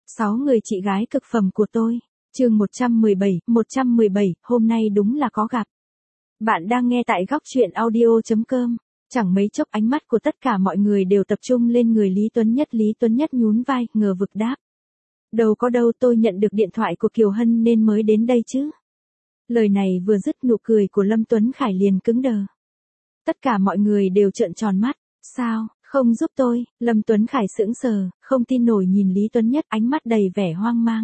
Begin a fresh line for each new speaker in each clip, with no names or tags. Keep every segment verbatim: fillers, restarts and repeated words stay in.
Sáu người chị gái cực phẩm của tôi. Chương một trăm mười bảy, một trăm mười bảy, hôm nay đúng là có gặp. Bạn đang nghe tại góc truyện audio chấm com. Chẳng mấy chốc ánh mắt của tất cả mọi người đều tập trung lên người Lý Tuấn Nhất. Lý Tuấn Nhất nhún vai, ngờ vực đáp. Đâu có đâu, tôi nhận được điện thoại của Kiều Hân nên mới đến đây chứ. Lời này vừa dứt, nụ cười của Lâm Tuấn Khải liền cứng đờ. Tất cả mọi người đều trợn tròn mắt. Sao, không giúp tôi? Lâm Tuấn Khải sững sờ, không tin nổi nhìn Lý Tuấn Nhất, ánh mắt đầy vẻ hoang mang.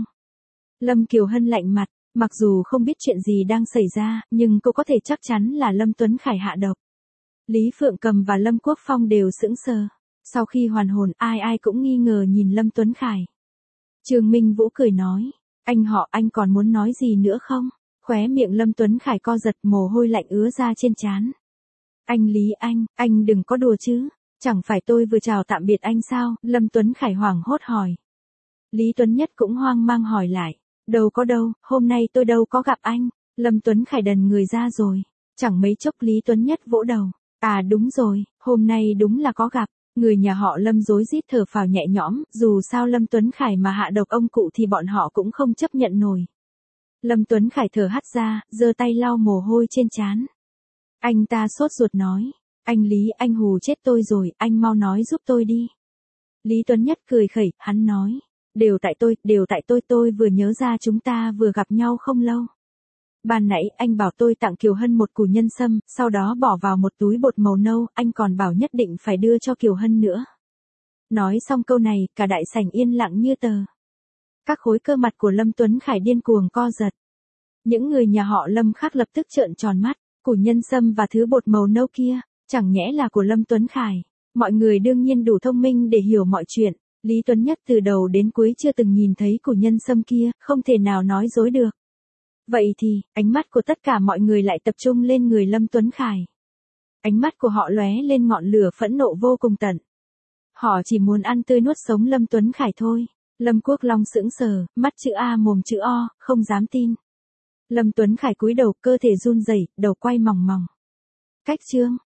Lâm Kiều Hân lạnh mặt, mặc dù không biết chuyện gì đang xảy ra, nhưng cô có thể chắc chắn là Lâm Tuấn Khải hạ độc. Lý Phượng Cầm và Lâm Quốc Phong đều sững sờ. Sau khi hoàn hồn, ai ai cũng nghi ngờ nhìn Lâm Tuấn Khải. Trương Minh Vũ cười nói, anh họ, anh còn muốn nói gì nữa không? Khóe miệng Lâm Tuấn Khải co giật, mồ hôi lạnh ứa ra trên trán. Anh Lý anh, anh đừng có đùa chứ, chẳng phải tôi vừa chào tạm biệt anh sao? Lâm Tuấn Khải hoảng hốt hỏi. Lý Tuấn Nhất cũng hoang mang hỏi lại, đâu có đâu, hôm nay tôi đâu có gặp anh. Lâm Tuấn Khải đần người ra rồi. Chẳng mấy chốc Lý Tuấn Nhất vỗ đầu, à đúng rồi, hôm nay đúng là có gặp. Người nhà họ Lâm rối rít thở phào nhẹ nhõm, dù sao Lâm Tuấn Khải mà hạ độc ông cụ thì bọn họ cũng không chấp nhận nổi. Lâm Tuấn Khải thở hắt ra, giơ tay lau mồ hôi trên trán. Anh ta sốt ruột nói, anh Lý, anh hù chết tôi rồi, anh mau nói giúp tôi đi. Lý Tuấn Nhất cười khẩy, hắn nói, đều tại tôi, đều tại tôi, tôi vừa nhớ ra chúng ta vừa gặp nhau không lâu. Ban nãy anh bảo tôi tặng Kiều Hân một củ nhân sâm, sau đó bỏ vào một túi bột màu nâu, anh còn bảo nhất định phải đưa cho Kiều Hân nữa. Nói xong câu này, cả đại sảnh yên lặng như tờ. Các khối cơ mặt của Lâm Tuấn Khải điên cuồng co giật. Những người nhà họ Lâm khác lập tức trợn tròn mắt, củ nhân sâm và thứ bột màu nâu kia, chẳng nhẽ là của Lâm Tuấn Khải. Mọi người đương nhiên đủ thông minh để hiểu mọi chuyện. Lý Tuấn Nhất từ đầu đến cuối chưa từng nhìn thấy củ nhân sâm kia, không thể nào nói dối được. Vậy thì, ánh mắt của tất cả mọi người lại tập trung lên người Lâm Tuấn Khải. Ánh mắt của họ lóe lên ngọn lửa phẫn nộ vô cùng tận. Họ chỉ muốn ăn tươi nuốt sống Lâm Tuấn Khải thôi. Lâm Quốc Long sững sờ, mắt chữ A mồm chữ O, không dám tin. Lâm Tuấn Khải cúi đầu, cơ thể run rẩy, đầu quay mòng mòng. Cách chương,